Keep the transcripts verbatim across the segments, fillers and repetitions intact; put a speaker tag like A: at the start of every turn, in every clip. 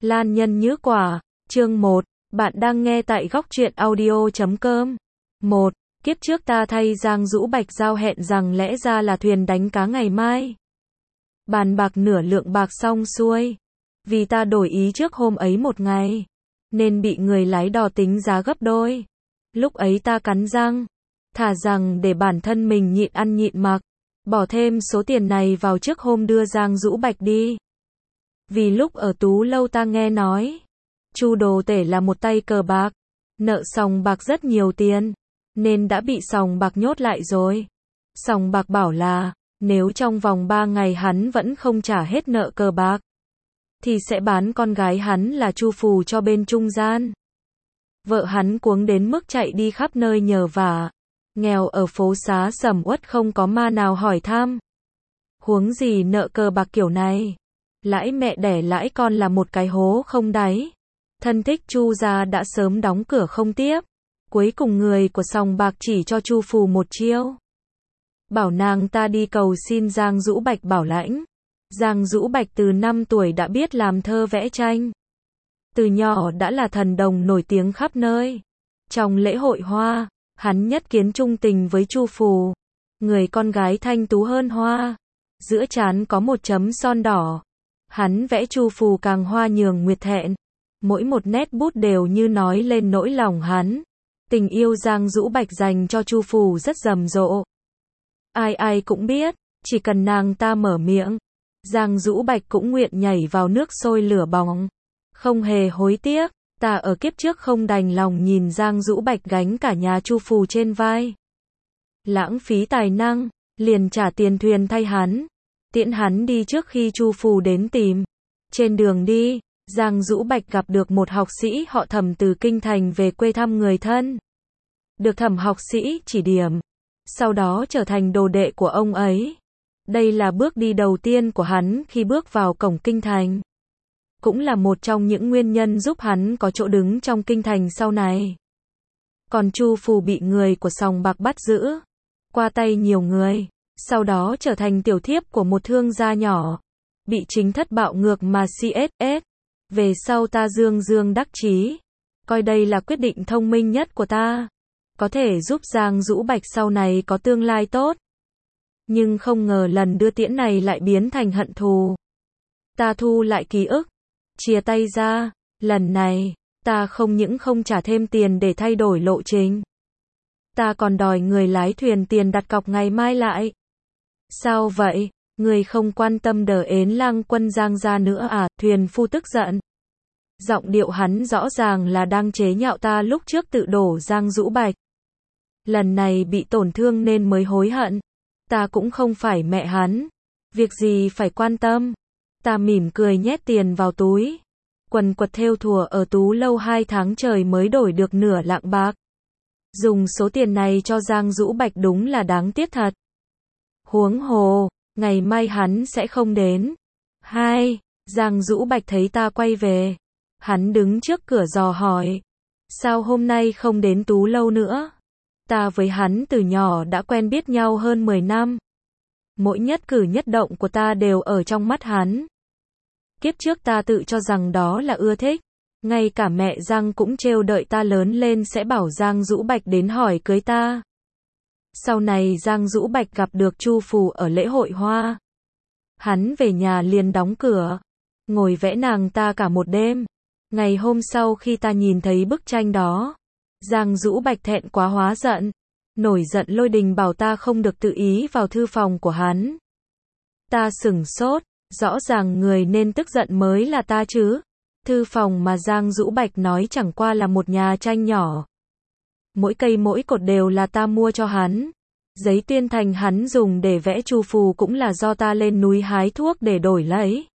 A: Lan nhân nhứ quả, chương một, bạn đang nghe tại góc truyện audio chấm com. một. Kiếp trước ta thay Giang Dũ Bạch giao hẹn rằng lẽ ra là thuyền đánh cá ngày mai. Bàn bạc nửa lượng bạc xong xuôi. Vì ta đổi ý trước hôm ấy một ngày, nên bị người lái đò tính giá gấp đôi. Lúc ấy ta cắn răng, thà rằng để bản thân mình nhịn ăn nhịn mặc, bỏ thêm số tiền này vào trước hôm đưa Giang Dũ Bạch đi. Vì lúc ở Tú Lâu ta nghe nói, Chu Đồ Tể là một tay cờ bạc, nợ sòng bạc rất nhiều tiền, nên đã bị sòng bạc nhốt lại rồi. Sòng bạc bảo là, nếu trong vòng ba ngày hắn vẫn không trả hết nợ cờ bạc, thì sẽ bán con gái hắn là Chu Phù cho bên trung gian. Vợ hắn cuống đến mức chạy đi khắp nơi nhờ vả, nghèo ở phố xá sầm uất không có ma nào hỏi thăm. Huống gì nợ cờ bạc kiểu này, lãi mẹ đẻ lãi con là một cái hố không đáy. Thân thích Chu gia đã sớm đóng cửa không tiếp. Cuối cùng người của sòng bạc chỉ cho Chu Phù một chiêu, bảo nàng ta đi cầu xin Giang Dũ Bạch bảo lãnh. Giang Dũ Bạch từ năm tuổi đã biết làm thơ vẽ tranh, từ nhỏ đã là thần đồng nổi tiếng khắp nơi. Trong lễ hội hoa, hắn nhất kiến trung tình với Chu Phù, người con gái thanh tú hơn hoa, giữa trán có một chấm son đỏ. Hắn vẽ Chu Phù càng hoa nhường nguyệt thẹn, mỗi một nét bút đều như nói lên nỗi lòng hắn. Tình yêu Giang Dũ Bạch dành cho Chu Phù rất rầm rộ. Ai ai cũng biết, chỉ cần nàng ta mở miệng, Giang Dũ Bạch cũng nguyện nhảy vào nước sôi lửa bỏng, không hề hối tiếc. Ta ở kiếp trước không đành lòng nhìn Giang Dũ Bạch gánh cả nhà Chu Phù trên vai, lãng phí tài năng, liền trả tiền thuyền thay hắn, tiễn hắn đi trước khi Chu Phù đến tìm. Trên đường đi, Giang Dũ Bạch gặp được một học sĩ họ Thẩm từ kinh thành về quê thăm người thân, được Thẩm học sĩ chỉ điểm, sau đó trở thành đồ đệ của ông ấy. Đây là bước đi đầu tiên của hắn khi bước vào cổng kinh thành, cũng là một trong những nguyên nhân giúp hắn có chỗ đứng trong kinh thành sau này. Còn Chu Phù bị người của sòng bạc bắt giữ, qua tay nhiều người, sau đó trở thành tiểu thiếp của một thương gia nhỏ, bị chính thất bạo ngược mà xê ét ét. Về sau ta dương dương đắc chí, coi đây là quyết định thông minh nhất của ta, có thể giúp Giang Dũ Bạch sau này có tương lai tốt. Nhưng không ngờ lần đưa tiễn này lại biến thành hận thù. Ta thu lại ký ức, chia tay ra, lần này, ta không những không trả thêm tiền để thay đổi lộ trình, ta còn đòi người lái thuyền tiền đặt cọc ngày mai lại. Sao vậy? Người không quan tâm đờ ến lang quân Giang gia nữa à? Thuyền phu tức giận. Giọng điệu hắn rõ ràng là đang chế nhạo ta lúc trước tự đổ Giang Dũ Bạch. Lần này bị tổn thương nên mới hối hận. Ta cũng không phải mẹ hắn, việc gì phải quan tâm. Ta mỉm cười nhét tiền vào túi, quần quật thêu thùa ở Tú Lâu hai tháng trời mới đổi được nửa lạng bạc. Dùng số tiền này cho Giang Dũ Bạch đúng là đáng tiếc thật. Huống hồ, ngày mai hắn sẽ không đến. Hai, Giang Dũ Bạch thấy ta quay về, hắn đứng trước cửa dò hỏi, sao hôm nay không đến Tú Lâu nữa? Ta với hắn từ nhỏ đã quen biết nhau hơn mười năm. Mỗi nhất cử nhất động của ta đều ở trong mắt hắn. Kiếp trước ta tự cho rằng đó là ưa thích. Ngay cả mẹ Giang cũng trêu đợi ta lớn lên sẽ bảo Giang Dũ Bạch đến hỏi cưới ta. Sau này Giang Dũ Bạch gặp được Chu Phù ở lễ hội hoa, hắn về nhà liền đóng cửa, ngồi vẽ nàng ta cả một đêm. Ngày hôm sau khi ta nhìn thấy bức tranh đó, Giang Dũ Bạch thẹn quá hóa giận, nổi giận lôi đình bảo ta không được tự ý vào thư phòng của hắn. Ta sửng sốt, rõ ràng người nên tức giận mới là ta chứ. Thư phòng mà Giang Dũ Bạch nói chẳng qua là một nhà tranh nhỏ. Mỗi cây mỗi cột đều là ta mua cho hắn. Giấy tuyên thành hắn dùng để vẽ Chu Phù cũng là do ta lên núi hái thuốc để đổi lấy.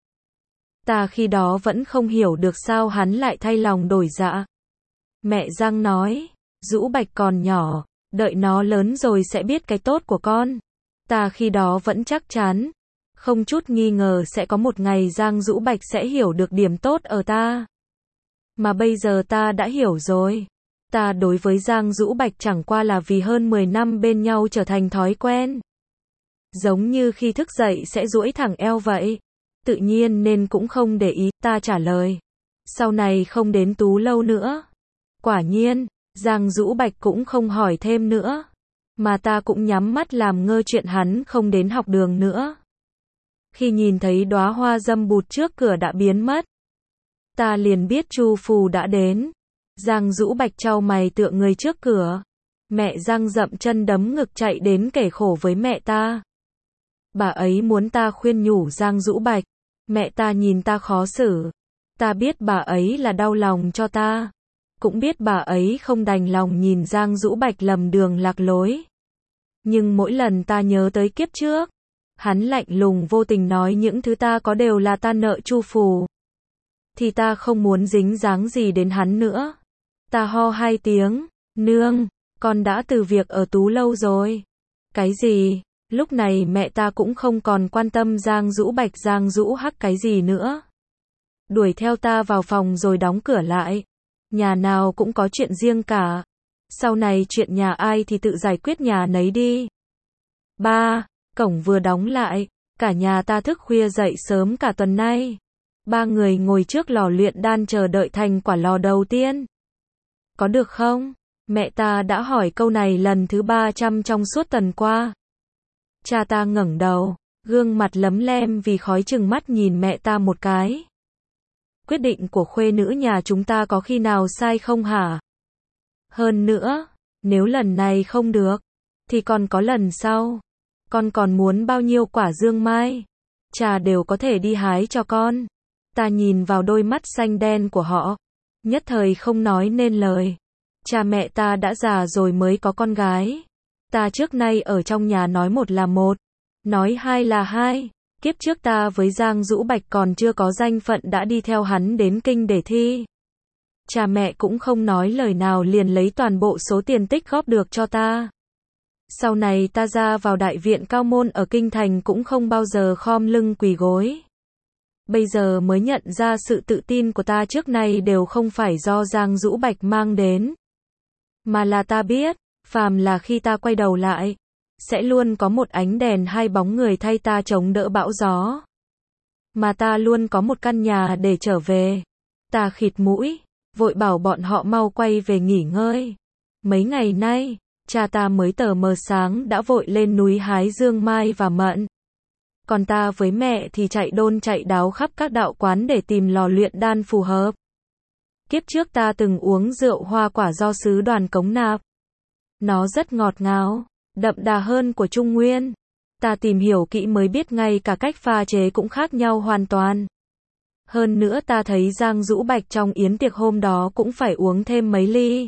A: Ta khi đó vẫn không hiểu được sao hắn lại thay lòng đổi dạ. Mẹ Giang nói, Dũ Bạch còn nhỏ, đợi nó lớn rồi sẽ biết cái tốt của con. Ta khi đó vẫn chắc chắn, không chút nghi ngờ sẽ có một ngày Giang Dũ Bạch sẽ hiểu được điểm tốt ở ta. Mà bây giờ ta đã hiểu rồi. Ta đối với Giang Dũ Bạch chẳng qua là vì hơn mười năm bên nhau trở thành thói quen. Giống như khi thức dậy sẽ duỗi thẳng eo vậy. Tự nhiên nên cũng không để ý, ta trả lời. sau này không đến Tú Lâu nữa. Quả nhiên, Giang Dũ Bạch cũng không hỏi thêm nữa, mà ta cũng nhắm mắt làm ngơ chuyện hắn không đến học đường nữa. Khi nhìn thấy đóa hoa dâm bụt trước cửa đã biến mất, ta liền biết Chu Phù đã đến. Giang Dũ Bạch chau mày tựa người trước cửa. Mẹ Giang dậm chân đấm ngực chạy đến kể khổ với mẹ ta. Bà ấy muốn ta khuyên nhủ Giang Dũ Bạch. Mẹ ta nhìn ta khó xử. Ta biết bà ấy là đau lòng cho ta. Cũng biết bà ấy không đành lòng nhìn Giang Dũ Bạch lầm đường lạc lối. Nhưng mỗi lần ta nhớ tới kiếp trước, hắn lạnh lùng vô tình nói những thứ ta có đều là ta nợ Chu Phù, thì ta không muốn dính dáng gì đến hắn nữa. Ta ho hai tiếng, nương, con đã từ việc ở Tú Lâu rồi. Cái gì? Lúc này mẹ ta cũng không còn quan tâm Giang Dũ Bạch Giang Dũ Hắc cái gì nữa. Đuổi theo ta vào phòng rồi đóng cửa lại. Nhà nào cũng có chuyện riêng cả. Sau này chuyện nhà ai thì tự giải quyết nhà nấy đi. Ba, cổng vừa đóng lại, cả nhà ta thức khuya dậy sớm cả tuần nay. Ba người ngồi trước lò luyện đan chờ đợi thành quả lò đầu tiên. Có được không? Mẹ ta đã hỏi câu này lần thứ ba trăm trong suốt tuần qua. Cha ta ngẩng đầu, gương mặt lấm lem vì khói chừng mắt nhìn mẹ ta một cái. Quyết định của khuê nữ nhà chúng ta có khi nào sai không hả? Hơn nữa, nếu lần này không được, thì còn có lần sau. Con còn muốn bao nhiêu quả dương mai? Cha đều có thể đi hái cho con. Ta nhìn vào đôi mắt xanh đen của họ, nhất thời không nói nên lời. Cha mẹ ta đã già rồi mới có con gái. Ta trước nay ở trong nhà nói một là một, nói hai là hai. Kiếp trước ta với Giang Dũ Bạch còn chưa có danh phận đã đi theo hắn đến kinh để thi. Cha mẹ cũng không nói lời nào liền lấy toàn bộ số tiền tích góp được cho ta. Sau này ta ra vào đại viện cao môn ở kinh thành cũng không bao giờ khom lưng quỳ gối. Bây giờ mới nhận ra sự tự tin của ta trước nay đều không phải do Giang Dũ Bạch mang đến. Mà là ta biết, phàm là khi ta quay đầu lại, sẽ luôn có một ánh đèn hai bóng người thay ta chống đỡ bão gió. Mà ta luôn có một căn nhà để trở về. Ta khịt mũi, vội bảo bọn họ mau quay về nghỉ ngơi. Mấy ngày nay, cha ta mới tờ mờ sáng đã vội lên núi hái dương mai và mận. Còn ta với mẹ thì chạy đôn chạy đáo khắp các đạo quán để tìm lò luyện đan phù hợp. Kiếp trước ta từng uống rượu hoa quả do sứ Đoàn Cống nạp. Nó rất ngọt ngào, đậm đà hơn của Trung Nguyên. Ta tìm hiểu kỹ mới biết ngay cả cách pha chế cũng khác nhau hoàn toàn. Hơn nữa ta thấy Giang Dũ Bạch trong yến tiệc hôm đó cũng phải uống thêm mấy ly.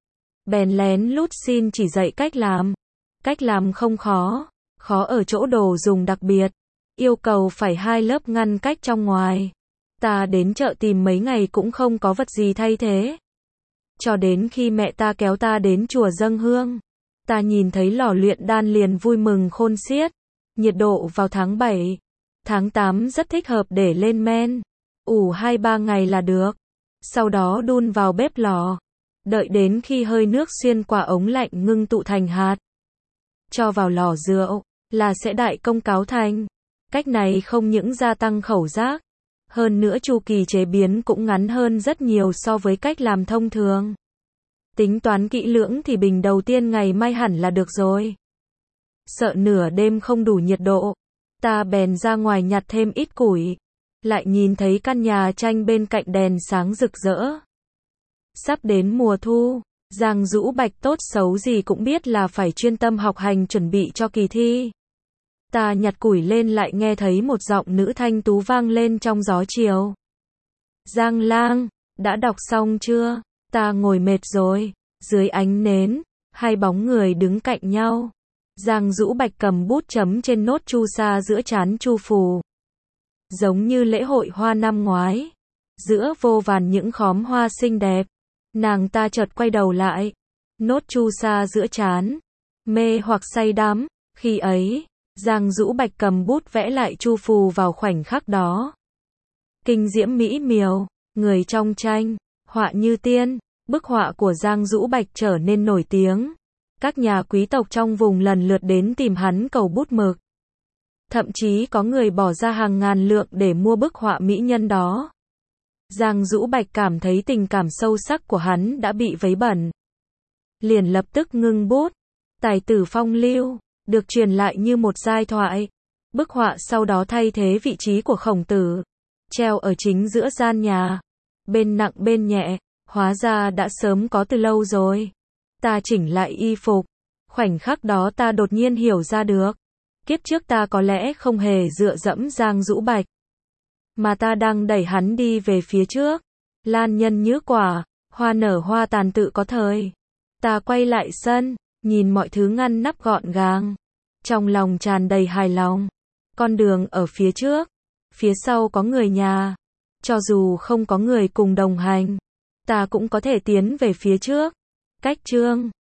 A: Bèn lén lút xin chỉ dạy cách làm. Cách làm không khó, khó ở chỗ đồ dùng đặc biệt. Yêu cầu phải hai lớp ngăn cách trong ngoài. Ta đến chợ tìm mấy ngày cũng không có vật gì thay thế. Cho đến khi mẹ ta kéo ta đến chùa dâng hương, ta nhìn thấy lò luyện đan liền vui mừng khôn xiết. Nhiệt độ vào tháng bảy, tháng tám rất thích hợp để lên men. Ủ hai ba ngày là được. Sau đó đun vào bếp lò. Đợi đến khi hơi nước xuyên qua ống lạnh ngưng tụ thành hạt. Cho vào lò rượu, là sẽ đại công cáo thành. Cách này không những gia tăng khẩu giác, hơn nữa chu kỳ chế biến cũng ngắn hơn rất nhiều so với cách làm thông thường. Tính toán kỹ lưỡng thì bình đầu tiên ngày mai hẳn là được rồi. Sợ nửa đêm không đủ nhiệt độ, ta bèn ra ngoài nhặt thêm ít củi. Lại nhìn thấy căn nhà tranh bên cạnh đèn sáng rực rỡ. Sắp đến mùa thu, Giang Dũ Bạch tốt xấu gì cũng biết là phải chuyên tâm học hành chuẩn bị cho kỳ thi. Ta nhặt củi lên lại nghe thấy một giọng nữ thanh tú vang lên trong gió chiều. Giang Lang, đã đọc xong chưa? Ta ngồi mệt rồi. Dưới ánh nến, hai bóng người đứng cạnh nhau. Giang Dũ Bạch cầm bút chấm trên nốt chu sa giữa trán Chu Phù. Giống như lễ hội hoa năm ngoái. Giữa vô vàn những khóm hoa xinh đẹp. Nàng ta chợt quay đầu lại. Nốt chu sa giữa trán. Mê hoặc say đắm. Khi ấy, Giang Dũ Bạch cầm bút vẽ lại Chu Phù vào khoảnh khắc đó. Kinh diễm mỹ miều, người trong tranh, họa như tiên. Bức họa của Giang Dũ Bạch trở nên nổi tiếng. Các nhà quý tộc trong vùng lần lượt đến tìm hắn cầu bút mực. Thậm chí có người bỏ ra hàng ngàn lượng để mua bức họa mỹ nhân đó. Giang Dũ Bạch cảm thấy tình cảm sâu sắc của hắn đã bị vấy bẩn. Liền lập tức ngưng bút. Tài tử phong lưu, được truyền lại như một giai thoại. Bức họa sau đó thay thế vị trí của Khổng Tử, treo ở chính giữa gian nhà. Bên nặng bên nhẹ, hóa ra đã sớm có từ lâu rồi. Ta chỉnh lại y phục. Khoảnh khắc đó ta đột nhiên hiểu ra được. Kiếp trước ta có lẽ không hề dựa dẫm Giang Dũ Bạch, mà ta đang đẩy hắn đi về phía trước. Lan nhân như quả, hoa nở hoa tàn tự có thời. Ta quay lại sân, nhìn mọi thứ ngăn nắp gọn gàng. Trong lòng tràn đầy hài lòng. Con đường ở phía trước, phía sau có người nhà. Cho dù không có người cùng đồng hành, ta cũng có thể tiến về phía trước. Cách chương